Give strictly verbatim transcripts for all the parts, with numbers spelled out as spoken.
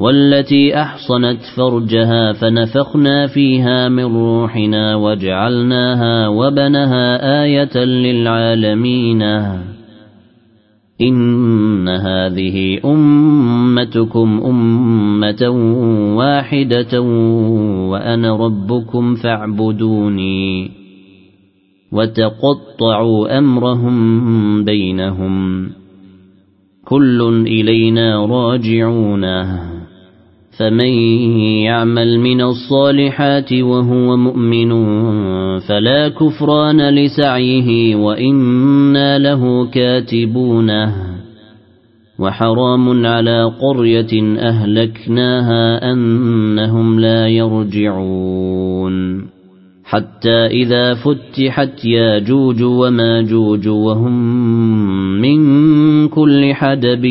والتي أحصنت فرجها فنفخنا فيها من روحنا وجعلناها وبنها آية للعالمين إن هذه أمتكم أمة واحدة وأنا ربكم فاعبدوني وتقطعوا أمرهم بينهم كل إلينا راجعون فمن يعمل من الصالحات وهو مؤمن فلا كفران لسعيه وإنا له كاتبونه وحرام على قرية أهلكناها أنهم لا يرجعون حتى إذا فتحت ياجوج وماجوج وهم من كل حدب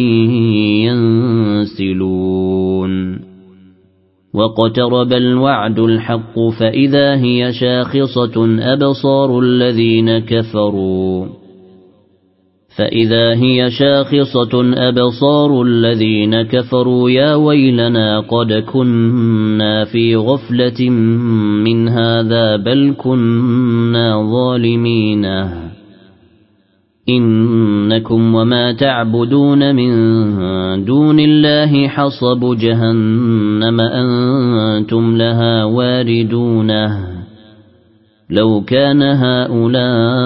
ينسلون واقترب الوعد الحق فإذا هي شاخصة أبصار الذين كفروا فإذا هي شاخصة أبصار الذين كفروا يا ويلنا قد كنا في غفلة من هذا بل كنا ظالمين إنكم وما تعبدون من دون الله حصب جهنم أنتم لها واردون لو كان هؤلاء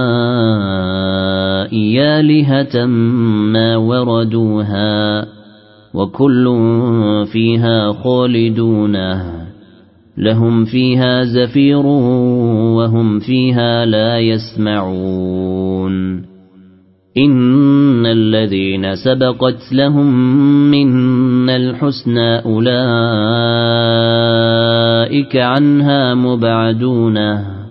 آلهة ما وردوها وكل فيها خالدون لهم فيها زفير وهم فيها لا يسمعون إن الذين سبقت لهم منا الحسنى أولئك عنها مبعدون